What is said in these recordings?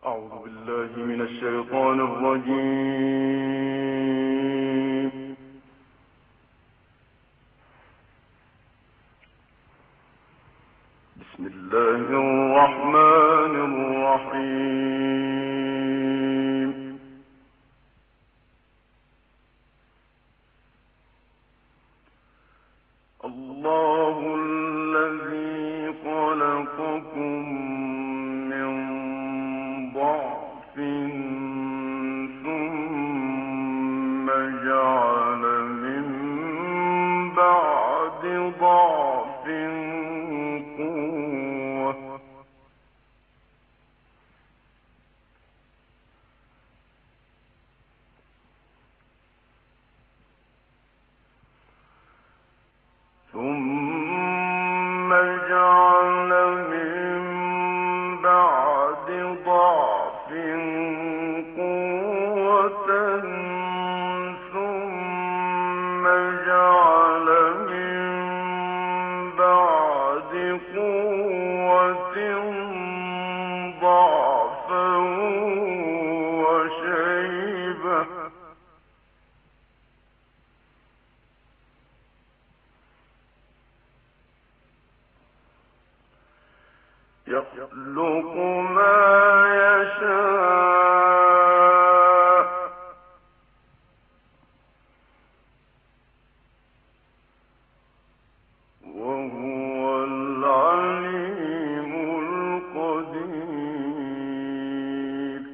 أعوذ بالله من الشيطان الرجيم. بسم الله الرحمن الرحيم. الله الذي خلقكم من ضعف ثم جعل من بعد ضعف قوة ثم جعل من بعد ضعف قوة ثم جعل من بعد قوة ضعفا وشيبة يخلق ما يشاء وهو العليم القدير.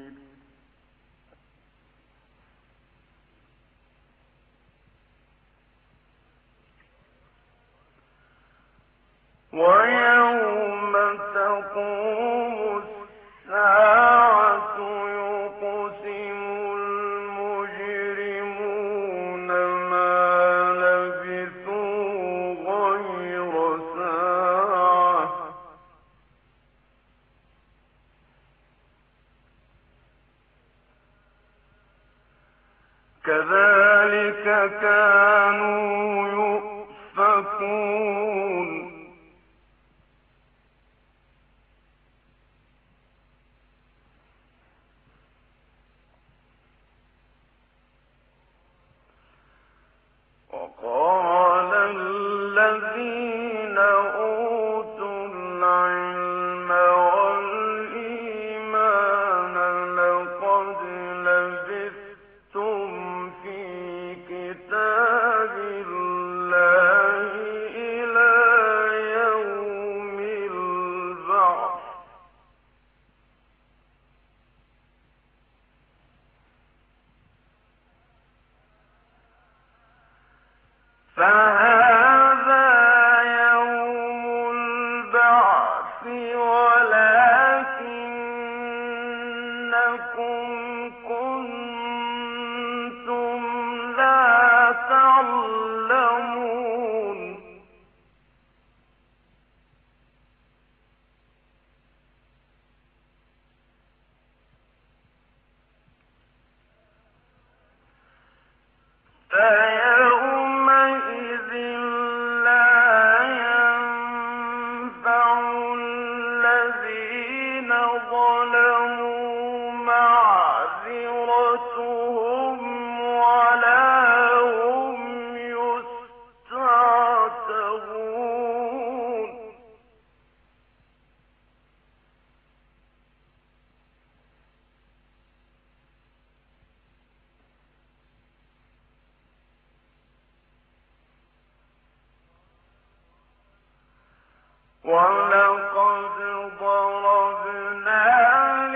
ويوم تقوم الساعة يقسم المجرمون ما لبثوا غير ساعة كذلك كانوا يؤفكون. وقال الذين أوتوا العلم والإيمان لقد لبثتم في كتاب الله إلى يوم البعث فهذا يوم البعث ولكنكم كنتم لا تعلمون. فيومئذ لا ينفع الذين ظلموا معذرتهم ولا هم يستعتبون. ولقد ضربنا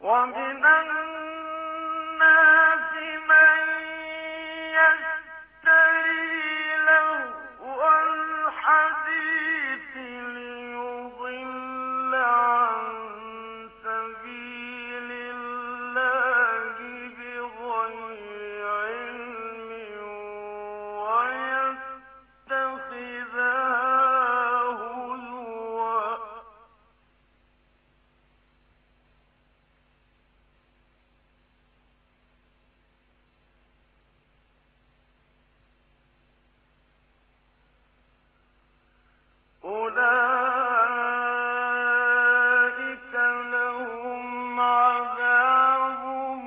ومن الناس من يشتري لهو الحديث ليضل عن سبيل الله بغير علم ويتخذها هزوا أولئك لهم عذاب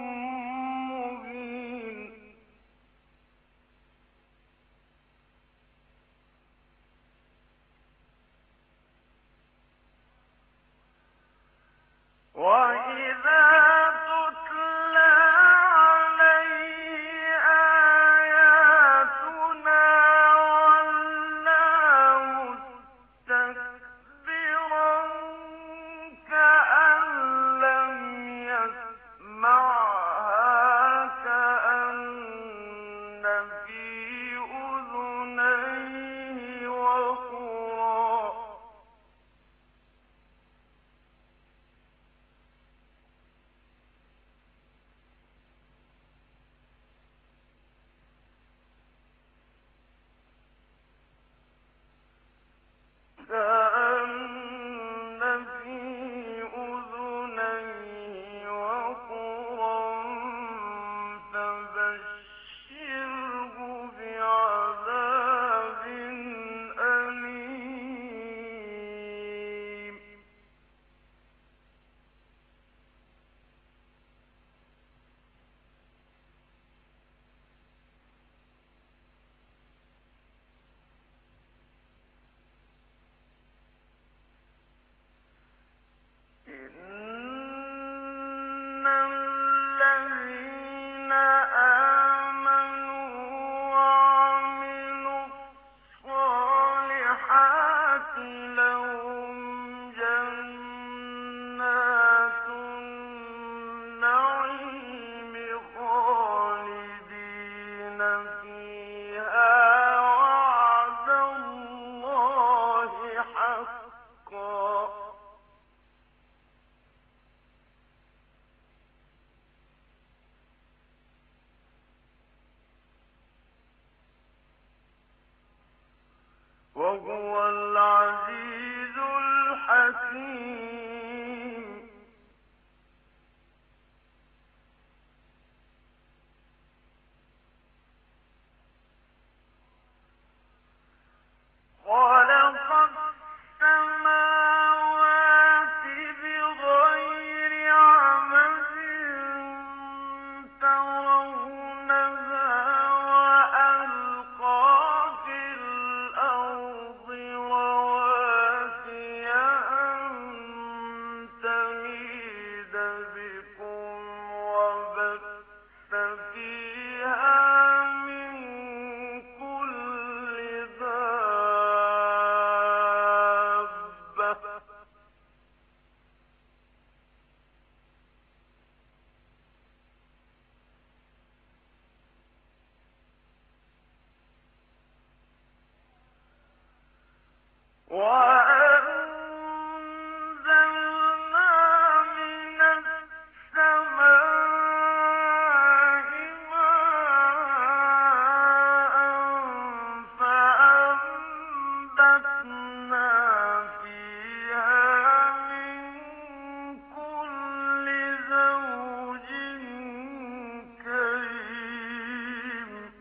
مهين وإذا تتلى عليه آياتنا ولى مستكبرا كأن لم يسمعها كأن في أذنيه وقرا كأن في أذنيه وقرا فبشره بعذاب أليم إن الذين آمنوا وعملوا الصالحات لهم جنات النعيم خالدين فيها وعد الله حقا وهو العزيز الحكيم خلق السماوات بغير عمد ترونها وألقى في الأرض رواسي أن تميد بكم وبث فيها من كل دابة وأنزلنا من السماء ماء فأنبتنا فيها من كل زوج كريم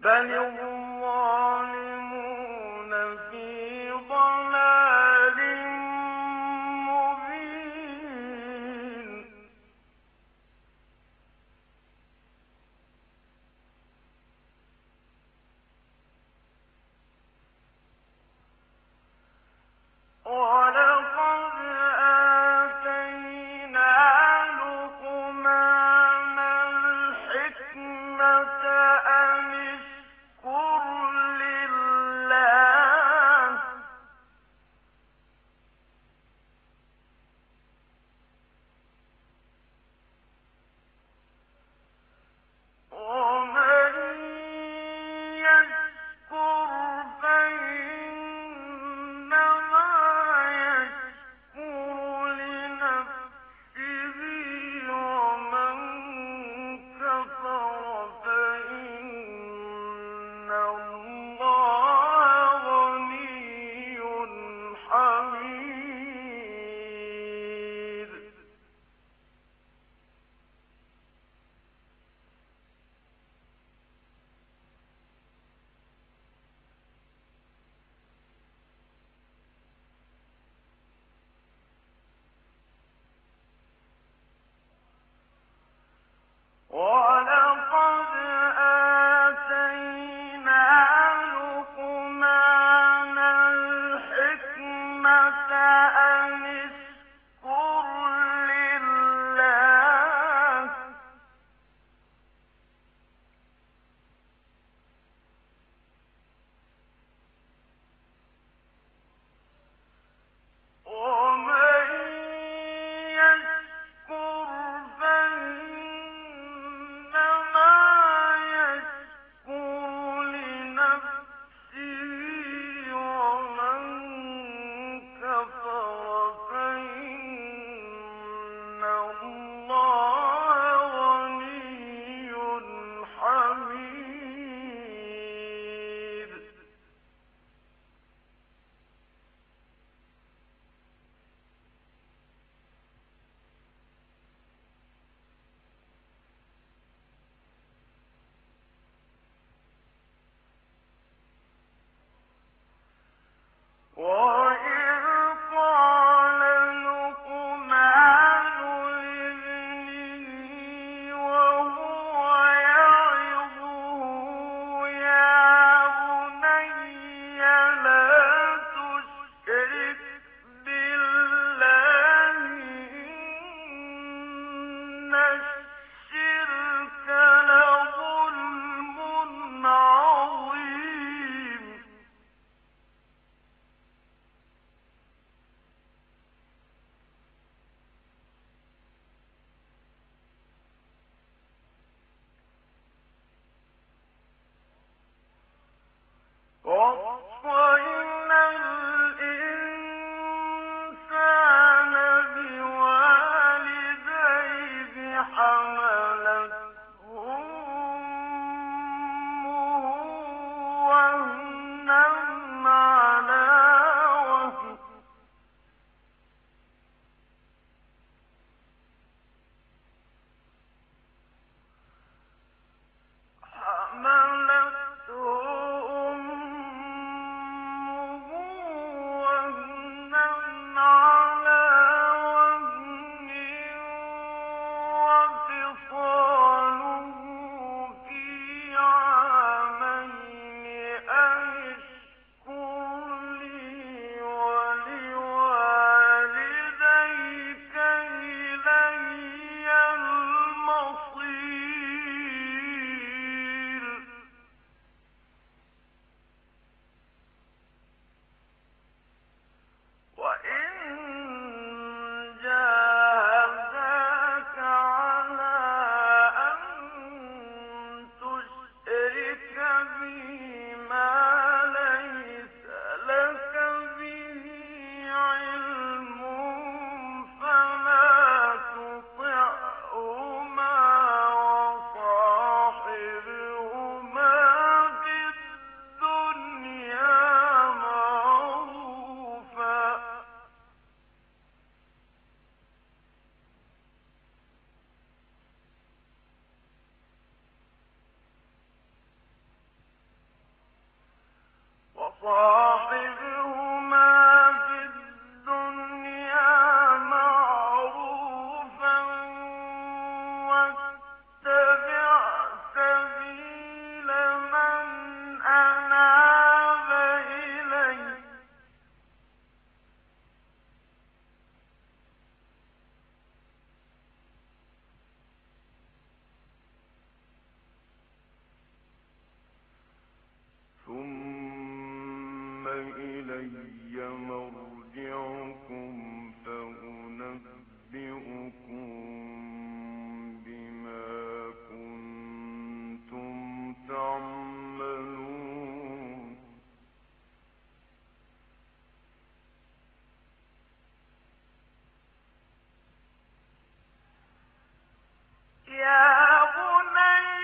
بل الظالمون في ضلال مبين ولقد آتينا لقمان الحكمة أن اشكر لله ومن يشكر فإنما ثم إلي مرجعكم فأنبئكم بما كنتم تعملون يا بني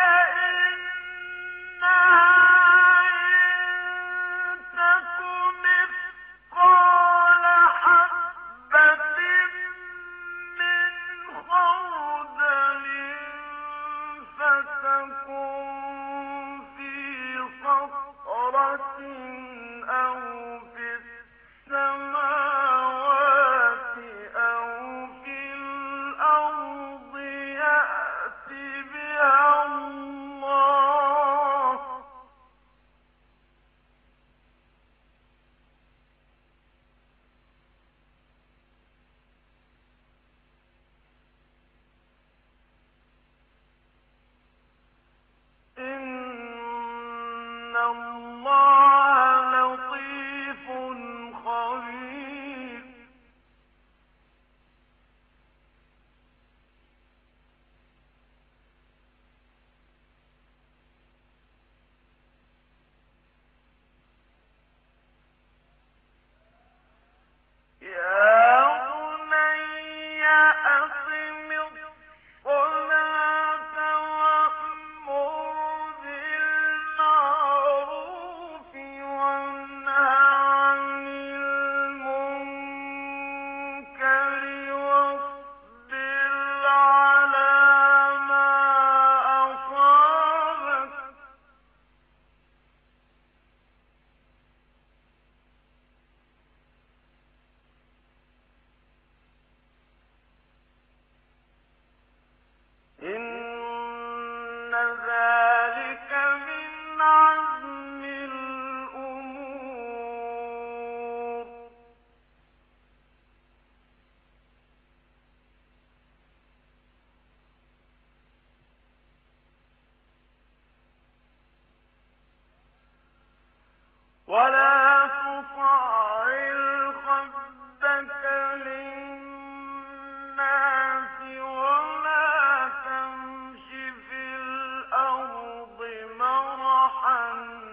إن الله لطيف خبير يا بني أقم الصلاة وأمر بالمعروف وانه عن المنكر واصبر على ما أصابك إن ذلك من عزم الأمور ولا تصعر خدك للناس ولا تمش في الأرض مرحا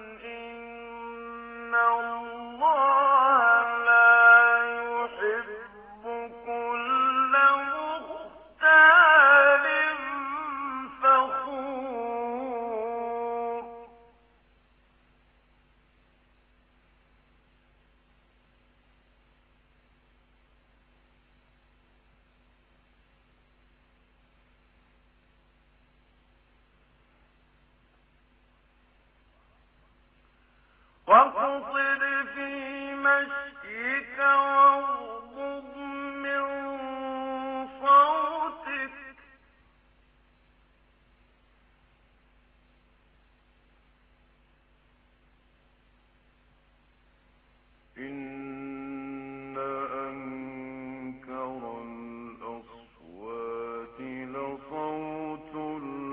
إن الله لا يحب كل مختال فخور واقصد في مشيك واغضض من صوتك إن أنكر الأصوات لصوت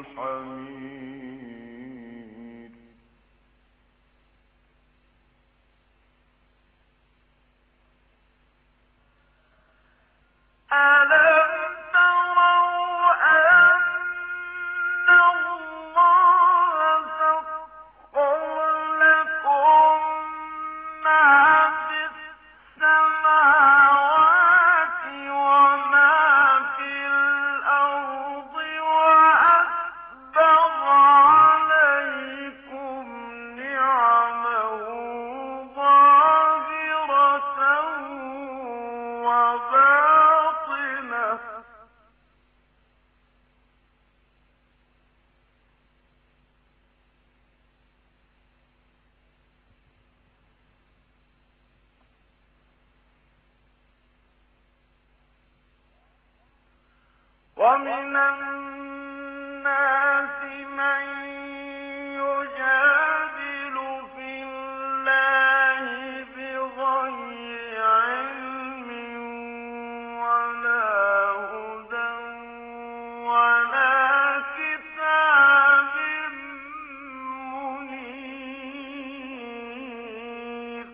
الحمير ومن الناس من يجادل في الله بغير علم ولا هدى ولا كتاب منير.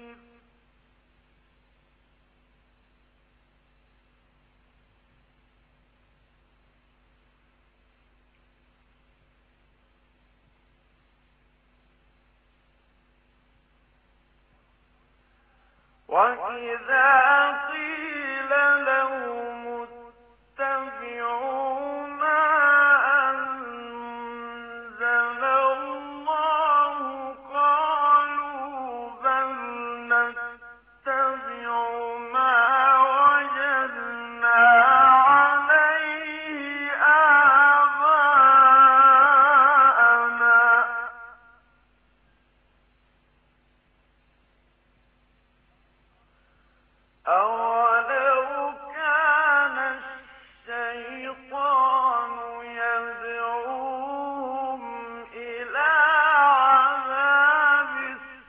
وَإِذَا قِيلَ لَهُمُ اتَّبِعُوا مَا أَنزَلَ اللَّهُ قَالُوا بَلْ نَتَّبِعُ مَا وَجَدْنَا عَلَيْهِ آبَاءَنَا أَوَلَوْ كَانَ الشَّيْطَانُ يَدْعُوهُمْ إِلَىٰ عَذَابِ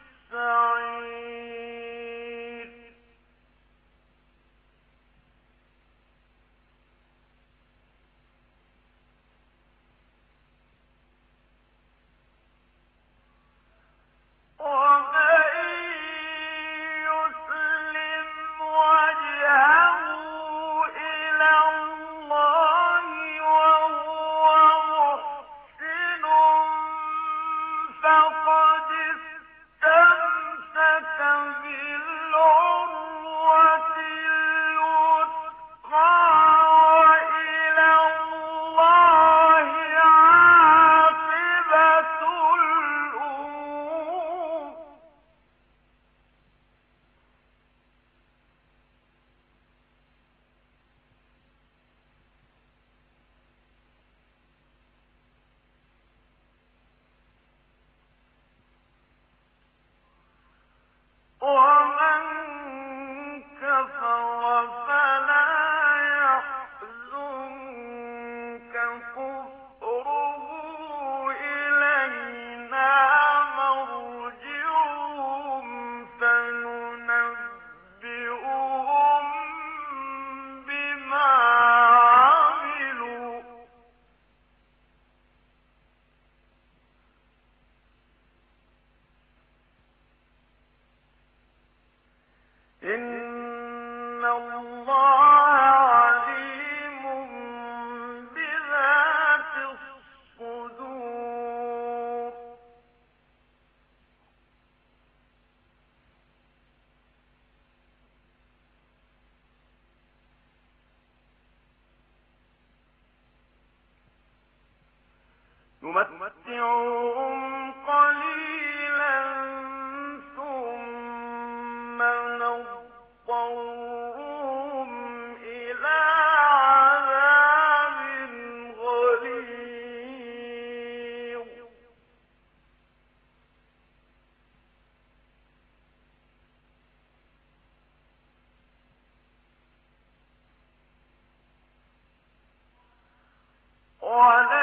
السَّعِيرِ. وَمَن يُسْلِمْ وَجْهَهُ إِلَى اللَّهِ وَهُوَ مُحْسِنٌ فَقَدِ اسْتَمْسَكَ بِالْعُرْوَةِ الْوُثْقَىٰ وَإِلَى اللَّهِ عَاقِبَةُ الْأُمُورِ. وَمَن كَفَرَ فَلَا يَحْزُنكَ كُفْرُهُ ۖ إِلَيْنَا مَرْجِعُهُمْ فَنُنَبِّئُهُم بِمَا عَمِلُوا ۚ إِنَّ اللَّهَ عَلِيمٌ بِذَاتِ الصُّدُورِ. نُمَتِّعُهُمْ قَلِيلًا ثُمَّ نَضْطَرُّهُمْ إِلَىٰ عَذَابٍ غَلِيظٍ. وَلَا